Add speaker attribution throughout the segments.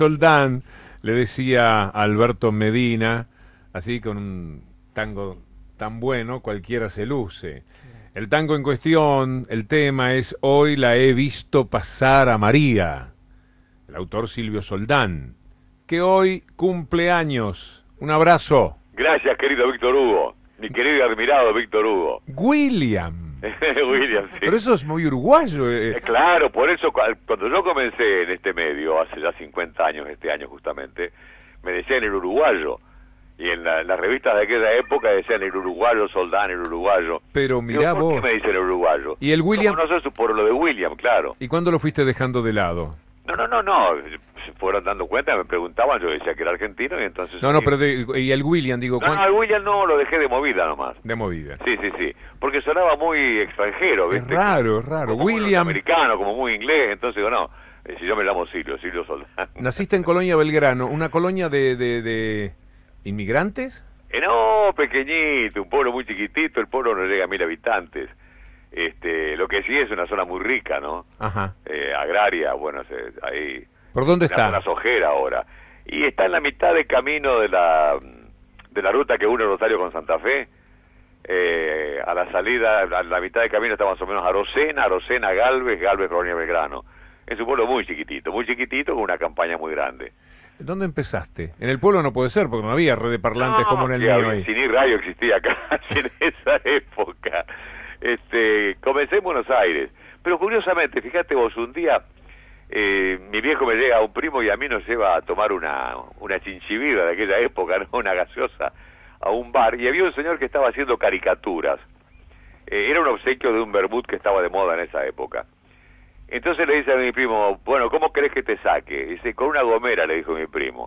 Speaker 1: Soldán le decía a Alberto Medina, así con un tango tan bueno, cualquiera se luce. El tango en cuestión, el tema es Hoy la he visto pasar a María, el autor Silvio Soldán, que hoy cumple años. Un abrazo.
Speaker 2: Gracias, querido Víctor Hugo. Mi querido y admirado Víctor Hugo.
Speaker 1: William.
Speaker 2: William, sí.
Speaker 1: Pero eso es muy uruguayo.
Speaker 2: Claro, por eso cuando yo comencé en este medio, hace ya 50 años, este año justamente, me decían el uruguayo. Y en las revistas de aquella época decían el uruguayo, Soldán, el uruguayo.
Speaker 1: Pero mirá
Speaker 2: ¿Por
Speaker 1: vos.
Speaker 2: qué me dicen el uruguayo?
Speaker 1: Y el William.
Speaker 2: No sé, por lo de William, claro.
Speaker 1: ¿Y cuándo lo fuiste dejando de lado?
Speaker 2: No. Se fueron dando cuenta, me preguntaban, yo decía que era argentino y entonces...
Speaker 1: No, pero y el William, digo...
Speaker 2: No, el William no, lo dejé de movida nomás.
Speaker 1: De movida.
Speaker 2: Sí, porque sonaba muy extranjero, ¿viste?
Speaker 1: Es raro.
Speaker 2: Como
Speaker 1: William...
Speaker 2: muy americano, como muy inglés, entonces digo, no, si yo me llamo Silvio Soldán.
Speaker 1: Naciste en Colonia Belgrano, una colonia de inmigrantes.
Speaker 2: No, pequeñito, un pueblo muy chiquitito, el pueblo no llega a 1000 habitantes. Lo que sí es una zona muy rica, ¿no?
Speaker 1: Ajá.
Speaker 2: Agraria, bueno, ahí...
Speaker 1: ¿Por dónde
Speaker 2: está?
Speaker 1: está?
Speaker 2: Una sojera ahora. Y está en la mitad de camino de la ruta que une Rosario con Santa Fe. A la salida, a la mitad de camino está más o menos Arocena, Galvez, Colonia Belgrano. Es un pueblo muy chiquitito, con una campaña muy grande.
Speaker 1: ¿Dónde empezaste? En el pueblo no puede ser, porque no había red de parlantes como en el mío ahí.
Speaker 2: Ni radio existía acá en esa época. Comencé en Buenos Aires. Pero curiosamente, fíjate vos, un día... mi viejo me llega a un primo y a mí nos lleva a tomar una chinchibira de aquella época, ¿no? Una gaseosa, a un bar, y había un señor que estaba haciendo caricaturas. Era un obsequio de un vermut que estaba de moda en esa época. Entonces le dice a mi primo, bueno, ¿cómo querés que te saque? Dice, con una gomera, le dijo mi primo.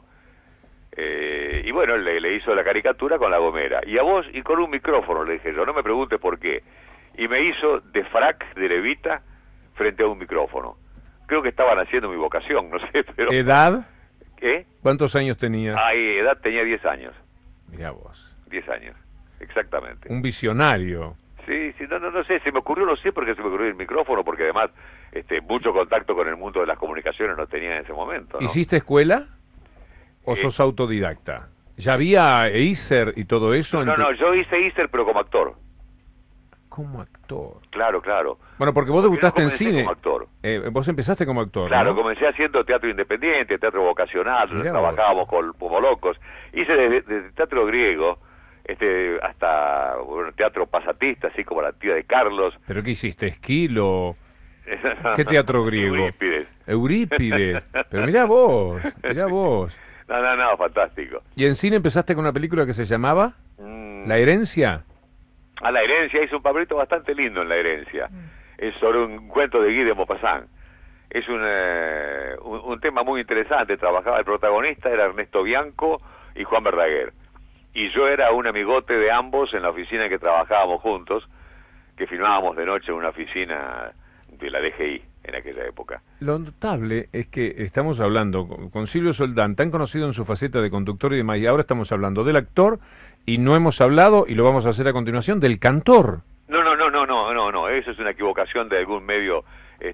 Speaker 2: Y bueno, le hizo la caricatura con la gomera. Y a vos, y con un micrófono, le dije yo, no me preguntes por qué. Y me hizo de frac, de levita, frente a un micrófono. Creo que estaban haciendo mi vocación, no sé, pero...
Speaker 1: ¿Edad?
Speaker 2: ¿Qué?
Speaker 1: ¿Cuántos años tenías?
Speaker 2: Edad tenía 10 años.
Speaker 1: Mirá vos.
Speaker 2: 10 años, exactamente.
Speaker 1: Un visionario.
Speaker 2: Sí, no sé, se me ocurrió, no sé por qué se me ocurrió el micrófono, porque además mucho contacto con el mundo de las comunicaciones no tenía en ese momento, ¿no?
Speaker 1: ¿Hiciste escuela o sos autodidacta? ¿Ya había ISER y todo eso?
Speaker 2: No, yo hice ISER, pero como actor.
Speaker 1: Como actor.
Speaker 2: Claro.
Speaker 1: Bueno, porque vos debutaste en cine.
Speaker 2: Como actor.
Speaker 1: Vos empezaste como actor,
Speaker 2: Claro,
Speaker 1: ¿no?
Speaker 2: Comencé haciendo teatro independiente, teatro vocacional, trabajábamos como locos. Hice desde teatro griego hasta teatro pasatista, así como la tía de Carlos.
Speaker 1: ¿Pero qué hiciste? ¿Esquilo? ¿Qué teatro griego? Eurípides. Pero mirá vos.
Speaker 2: No, fantástico.
Speaker 1: ¿Y en cine empezaste con una película que se llamaba La Herencia?
Speaker 2: A La Herencia, hizo un papelito bastante lindo en La Herencia. Es sobre un cuento de Guy de Maupassant. Es un tema muy interesante. Trabajaba el protagonista, era Ernesto Bianco y Juan Verdaguer. Y yo era un amigote de ambos en la oficina en que trabajábamos juntos, que filmábamos de noche en una oficina de la DGI en aquella época.
Speaker 1: Lo notable es que estamos hablando con Silvio Soldán, tan conocido en su faceta de conductor y demás, y ahora estamos hablando del actor, y no hemos hablado, y lo vamos a hacer a continuación, del cantor.
Speaker 2: No, eso es una equivocación de algún medio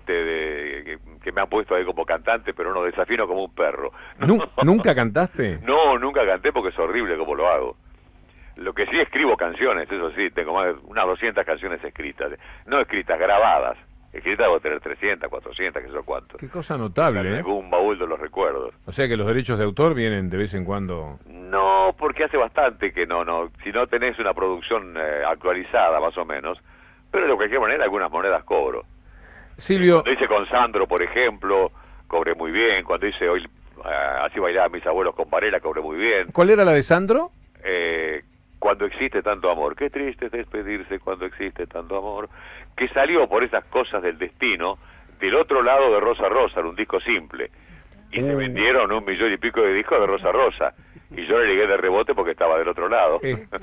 Speaker 2: que me han puesto ahí como cantante, pero no, desafino como un perro.
Speaker 1: ¿Nunca cantaste?
Speaker 2: No, nunca canté porque es horrible como lo hago. Lo que sí, escribo canciones, eso sí, tengo más de unas 200 canciones escritas. No escritas, grabadas. Escritas debo tener 300, 400, qué sé yo cuánto.
Speaker 1: Qué cosa notable,
Speaker 2: en algún baúl de los recuerdos.
Speaker 1: O sea que los derechos de autor vienen de vez en cuando...
Speaker 2: No, porque hace bastante que no. Si no tenés una producción actualizada, más o menos, pero de cualquier manera algunas monedas cobro.
Speaker 1: Silvio...
Speaker 2: Cuando hice con Sandro, por ejemplo, cobré muy bien. Cuando hice hoy así bailaban mis abuelos con Varela, cobré muy bien.
Speaker 1: ¿Cuál era la de Sandro?
Speaker 2: Cuando existe tanto amor. Qué triste es despedirse cuando existe tanto amor. Que salió por esas cosas del destino del otro lado de Rosa Rosa, era un disco simple. Y se vendieron 1 millón y pico de discos de Rosa Rosa. Y yo le llegué de rebote porque estaba del otro lado.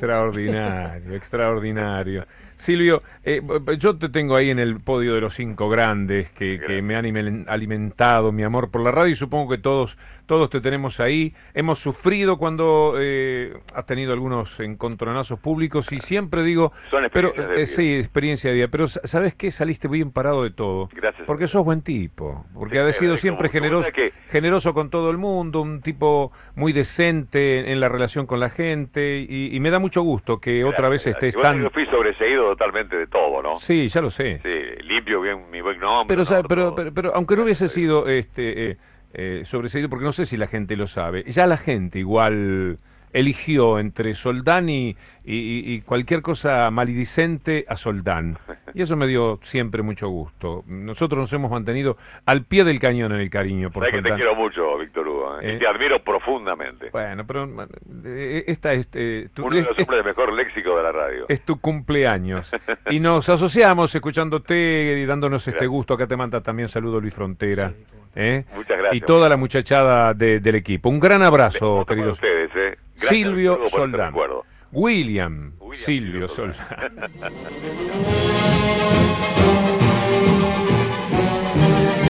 Speaker 1: Extraordinario. Silvio, yo te tengo ahí en el podio de los 5 grandes que me han alimentado mi amor por la radio, y supongo que todos todos te tenemos ahí. Hemos sufrido cuando has tenido algunos encontronazos públicos y siempre digo,
Speaker 2: Son
Speaker 1: pero
Speaker 2: experiencias de vida.
Speaker 1: sí, experiencia de vida, pero ¿sabes qué? Saliste bien parado de todo.
Speaker 2: Gracias.
Speaker 1: Porque sos buen tipo, porque
Speaker 2: Sí,
Speaker 1: has sido
Speaker 2: como
Speaker 1: siempre
Speaker 2: tú,
Speaker 1: generoso,
Speaker 2: ¿sabes qué?
Speaker 1: generoso con todo el mundo, un tipo muy decente en la relación con la gente y me da mucho gusto que otra vez estés
Speaker 2: Igual
Speaker 1: tan...
Speaker 2: yo fui sobreseído totalmente de todo, ¿no?
Speaker 1: Sí, ya lo sé.
Speaker 2: Sí, limpio bien mi buen nombre.
Speaker 1: Pero,
Speaker 2: ¿no?
Speaker 1: pero aunque no hubiese sido sobreseído, porque no sé si la gente lo sabe, ya la gente igual eligió entre Soldán y cualquier cosa maledicente a Soldán. Y eso me dio siempre mucho gusto. Nosotros nos hemos mantenido al pie del cañón en el cariño por
Speaker 2: Sabes que te
Speaker 1: Soldán.
Speaker 2: quiero mucho, Víctor Hugo, y te admiro profundamente.
Speaker 1: Bueno, pero esta es,
Speaker 2: Uno de los hombres de mejor léxico de la radio.
Speaker 1: es tu cumpleaños. Y nos asociamos escuchándote y dándonos este
Speaker 2: Gracias.
Speaker 1: gusto. Acá te manda también saludo Luis Frontera.
Speaker 3: Sí, cómo no.
Speaker 2: Muchas gracias.
Speaker 1: Y toda la muchachada del equipo. Un gran abrazo,
Speaker 2: Voto para
Speaker 1: queridos.
Speaker 2: ustedes, Gracias,
Speaker 1: Silvio
Speaker 2: Víctor Hugo, por este
Speaker 1: Soldán.
Speaker 2: recuerdo.
Speaker 1: William
Speaker 2: Silvio
Speaker 1: Silvio
Speaker 2: Soldán.
Speaker 1: Soldán.